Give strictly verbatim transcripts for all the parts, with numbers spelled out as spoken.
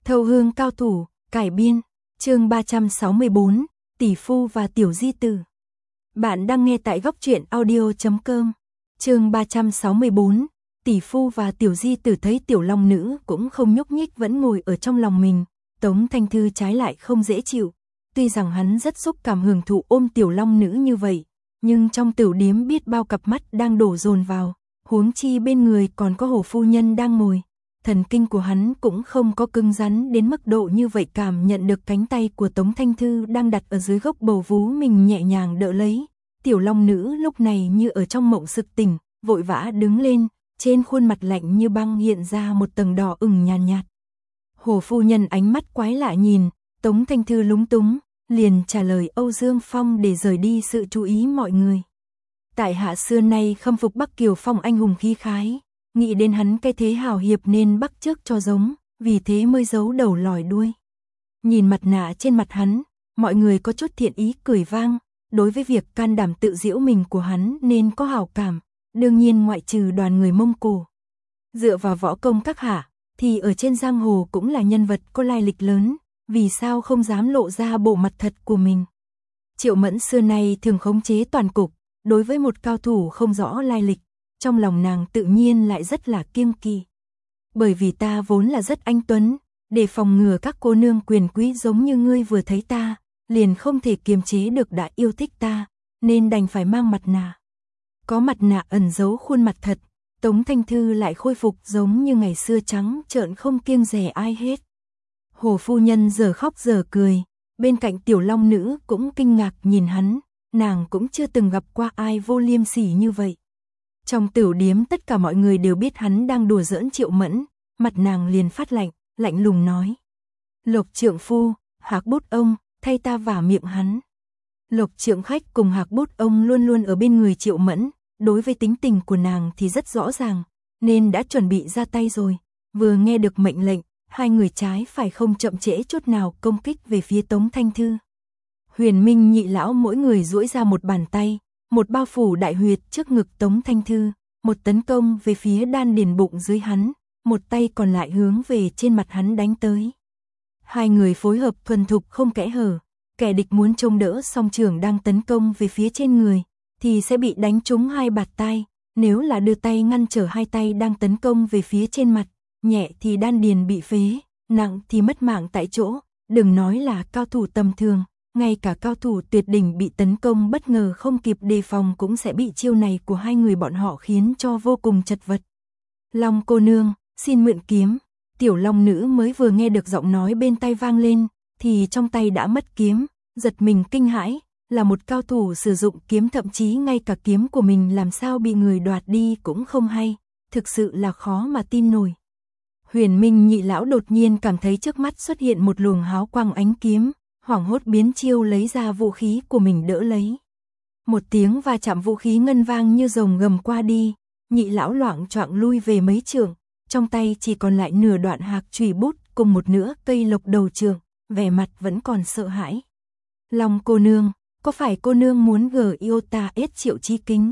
Thâu hương cao thủ, cải biên, chương ba trăm sáu mươi bốn, tỷ phu và tiểu di tử. Bạn đang nghe tại góc truyện audio chấm com. Chương ba trăm sáu mươi bốn, tỷ phu và tiểu di tử. Thấy tiểu long nữ cũng không nhúc nhích vẫn ngồi ở trong lòng mình, Tống Thanh Thư trái lại không dễ chịu. Tuy rằng hắn rất xúc cảm hưởng thụ ôm tiểu long nữ như vậy, nhưng trong tửu điếm biết bao cặp mắt đang đổ dồn vào, huống chi bên người còn có Hồ phu nhân đang ngồi. Thần kinh của hắn cũng không có cứng rắn đến mức độ như vậy, cảm nhận được cánh tay của Tống Thanh Thư đang đặt ở dưới gốc bầu vú mình nhẹ nhàng đỡ lấy. Tiểu long nữ lúc này như ở trong mộng sực tỉnh, vội vã đứng lên, trên khuôn mặt lạnh như băng hiện ra một tầng đỏ ửng nhàn nhạt, nhạt. Hồ phu nhân ánh mắt quái lạ nhìn, Tống Thanh Thư lúng túng, liền trả lời Âu Dương Phong để rời đi sự chú ý mọi người. Tại hạ xưa nay khâm phục Bắc Kiều Phong anh hùng khí khái, nghĩ đến hắn cái thế hào hiệp nên bắt chước cho giống, vì thế mới giấu đầu lòi đuôi. Nhìn mặt nạ trên mặt hắn, mọi người có chút thiện ý cười vang, đối với việc can đảm tự giễu mình của hắn nên có hảo cảm, đương nhiên ngoại trừ đoàn người Mông Cổ. Dựa vào võ công các hạ, thì ở trên giang hồ cũng là nhân vật có lai lịch lớn, vì sao không dám lộ ra bộ mặt thật của mình. Triệu Mẫn xưa nay thường khống chế toàn cục, đối với một cao thủ không rõ lai lịch, trong lòng nàng tự nhiên lại rất là kiêng kỵ. Bởi vì ta vốn là rất anh tuấn, để phòng ngừa các cô nương quyền quý giống như ngươi vừa thấy ta, liền không thể kiềm chế được đã yêu thích ta, nên đành phải mang mặt nạ. Có mặt nạ ẩn giấu khuôn mặt thật, Tống Thanh Thư lại khôi phục giống như ngày xưa trắng trợn không kiêng dè ai hết. Hồ phu nhân giờ khóc giờ cười, bên cạnh tiểu long nữ cũng kinh ngạc nhìn hắn, nàng cũng chưa từng gặp qua ai vô liêm sỉ như vậy. Trong tửu điếm tất cả mọi người đều biết hắn đang đùa giỡn Triệu Mẫn, mặt nàng liền phát lạnh, lạnh lùng nói: Lộc trượng phu, Hạc Bút ông, thay ta vả miệng hắn. Lộc trượng khách cùng Hạc Bút ông luôn luôn ở bên người Triệu Mẫn, đối với tính tình của nàng thì rất rõ ràng, nên đã chuẩn bị ra tay rồi. Vừa nghe được mệnh lệnh, hai người trái phải không chậm trễ chút nào công kích về phía Tống Thanh Thư. Huyền Minh nhị lão mỗi người duỗi ra một bàn tay, một bao phủ đại huyệt trước ngực Tống Thanh Thư, một tấn công về phía đan điền bụng dưới hắn, một tay còn lại hướng về trên mặt hắn đánh tới. Hai người phối hợp thuần thục không kẽ hở, kẻ địch muốn chống đỡ song trường đang tấn công về phía trên người, thì sẽ bị đánh trúng hai bạt tai, nếu là đưa tay ngăn trở hai tay đang tấn công về phía trên mặt, nhẹ thì đan điền bị phế, nặng thì mất mạng tại chỗ, đừng nói là cao thủ tầm thường. Ngay cả cao thủ tuyệt đỉnh bị tấn công bất ngờ không kịp đề phòng cũng sẽ bị chiêu này của hai người bọn họ khiến cho vô cùng chật vật. Long cô nương, xin mượn kiếm. Tiểu long nữ mới vừa nghe được giọng nói bên tai vang lên, thì trong tay đã mất kiếm, giật mình kinh hãi, là một cao thủ sử dụng kiếm, thậm chí ngay cả kiếm của mình làm sao bị người đoạt đi cũng không hay, thực sự là khó mà tin nổi. Huyền Minh nhị lão đột nhiên cảm thấy trước mắt xuất hiện một luồng háo quang ánh kiếm, hoảng hốt biến chiêu lấy ra vũ khí của mình đỡ lấy. Một tiếng va chạm vũ khí ngân vang như rồng gầm qua đi, nhị lão loạng choạng lui về mấy trượng, trong tay chỉ còn lại nửa đoạn hạc chùy bút cùng một nửa cây lộc đầu trượng, vẻ mặt vẫn còn sợ hãi. Long cô nương, có phải cô nương muốn gờ yêu ta ết Triệu Chi Kính?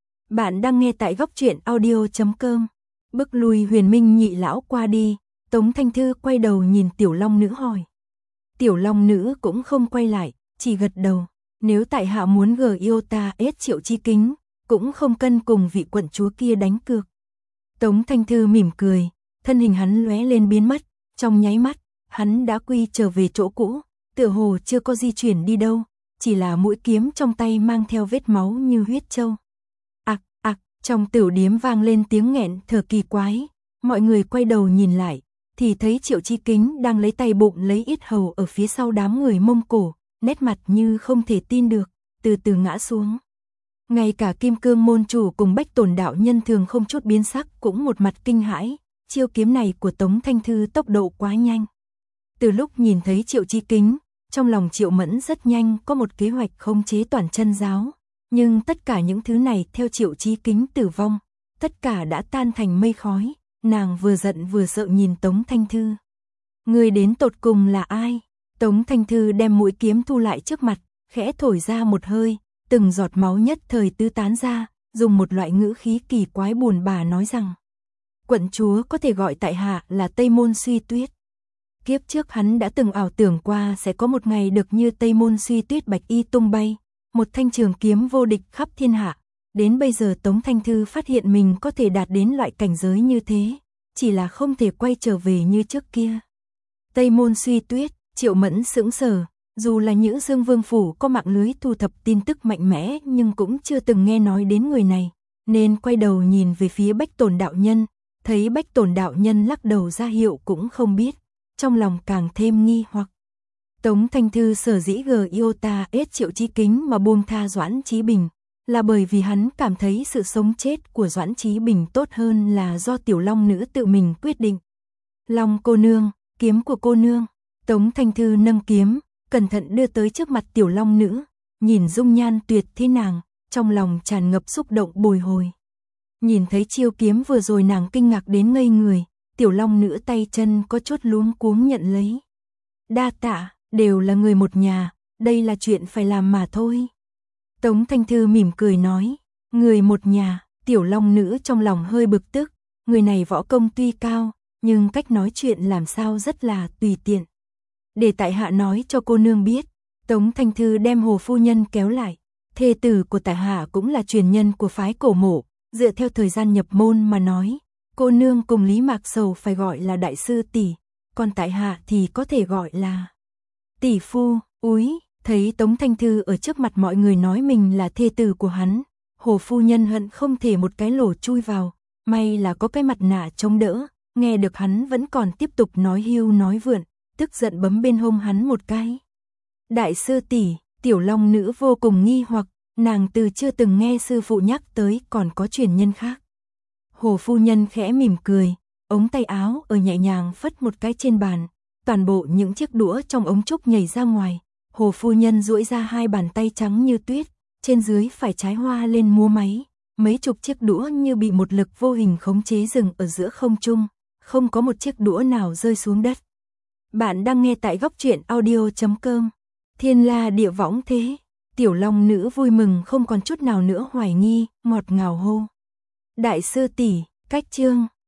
Bạn đang nghe tại góc truyện audio chấm com. Bước lui Huyền Minh nhị lão qua đi, Tống Thanh Thư quay đầu nhìn tiểu long nữ hỏi. Tiểu long nữ cũng không quay lại, chỉ gật đầu. Nếu tại hạ muốn gờ yêu ta ết Triệu Chi Kính, cũng không cân cùng vị quận chúa kia đánh cược. Tống Thanh Thư mỉm cười, thân hình hắn lóe lên biến mất, trong nháy mắt, hắn đã quy trở về chỗ cũ, tựa hồ chưa có di chuyển đi đâu, chỉ là mũi kiếm trong tay mang theo vết máu như huyết châu. Ặc, ặc, trong tửu điếm vang lên tiếng nghẹn thở kỳ quái, mọi người quay đầu nhìn lại, thì thấy Triệu Chi Kính đang lấy tay bụng lấy yết hầu ở phía sau đám người Mông Cổ, nét mặt như không thể tin được, từ từ ngã xuống. Ngay cả Kim Cương môn chủ cùng Bách Tổn đạo nhân thường không chút biến sắc cũng một mặt kinh hãi, chiêu kiếm này của Tống Thanh Thư tốc độ quá nhanh. Từ lúc nhìn thấy Triệu Chi Kính, trong lòng Triệu Mẫn rất nhanh có một kế hoạch khống chế toàn chân giáo, nhưng tất cả những thứ này theo Triệu Chi Kính tử vong, tất cả đã tan thành mây khói. Nàng vừa giận vừa sợ nhìn Tống Thanh Thư. Người đến tột cùng là ai? Tống Thanh Thư đem mũi kiếm thu lại trước mặt, khẽ thổi ra một hơi, từng giọt máu nhất thời tứ tán ra, dùng một loại ngữ khí kỳ quái buồn bã nói rằng: Quận chúa có thể gọi tại hạ là Tây Môn Suy Tuyết. Kiếp trước hắn đã từng ảo tưởng qua sẽ có một ngày được như Tây Môn Suy Tuyết bạch y tung bay, một thanh trường kiếm vô địch khắp thiên hạ. Đến bây giờ Tống Thanh Thư phát hiện mình có thể đạt đến loại cảnh giới như thế, chỉ là không thể quay trở về như trước kia. Tây Môn Suy Tuyết, Triệu Mẫn sững sờ, dù là Nhữ Dương Vương phủ có mạng lưới thu thập tin tức mạnh mẽ nhưng cũng chưa từng nghe nói đến người này, nên quay đầu nhìn về phía Bách Tồn đạo nhân, thấy Bách Tồn đạo nhân lắc đầu ra hiệu cũng không biết, trong lòng càng thêm nghi hoặc. Tống Thanh Thư sở dĩ gờ iota ết Triệu Chí Kính mà buông tha Doãn Chí Bình, là bởi vì hắn cảm thấy sự sống chết của Doãn Chí Bình tốt hơn là do Tiểu Long nữ tự mình quyết định. Long cô nương, kiếm của cô nương. Tống Thanh Thư nâng kiếm, cẩn thận đưa tới trước mặt Tiểu Long nữ, nhìn dung nhan tuyệt thế nàng, trong lòng tràn ngập xúc động bồi hồi. Nhìn thấy chiêu kiếm vừa rồi nàng kinh ngạc đến ngây người, Tiểu Long nữ tay chân có chút luống cuống nhận lấy. Đa tạ, đều là người một nhà, đây là chuyện phải làm mà thôi. Tống Thanh Thư mỉm cười nói, người một nhà. Tiểu Long nữ trong lòng hơi bực tức, người này võ công tuy cao, nhưng cách nói chuyện làm sao rất là tùy tiện. Để tại hạ nói cho cô nương biết. Tống Thanh Thư đem Hồ phu nhân kéo lại, thê tử của tại hạ cũng là truyền nhân của phái Cổ Mộ, dựa theo thời gian nhập môn mà nói, cô nương cùng Lý Mạc Sầu phải gọi là đại sư tỷ, còn tại hạ thì có thể gọi là tỷ phu. Úi, thấy Tống Thanh Thư ở trước mặt mọi người nói mình là thê tử của hắn, Hồ phu nhân hận không thể một cái lỗ chui vào, may là có cái mặt nạ chống đỡ, nghe được hắn vẫn còn tiếp tục nói hưu nói vượn, tức giận bấm bên hông hắn một cái. Đại sư tỷ. Tiểu Long nữ vô cùng nghi hoặc, nàng từ chưa từng nghe sư phụ nhắc tới còn có truyền nhân khác. Hồ phu nhân khẽ mỉm cười, ống tay áo ở nhẹ nhàng phất một cái trên bàn, toàn bộ những chiếc đũa trong ống trúc nhảy ra ngoài. Hồ phu nhân duỗi ra hai bàn tay trắng như tuyết, trên dưới phải trái hoa lên múa máy, mấy chục chiếc đũa như bị một lực vô hình khống chế dừng ở giữa không trung, không có một chiếc đũa nào rơi xuống đất. Bạn đang nghe tại góc truyện audio chấm com. Thiên la địa võng thế. Tiểu Long nữ vui mừng không còn chút nào nữa hoài nghi, ngọt ngào hô. Đại sư tỷ, cách chương.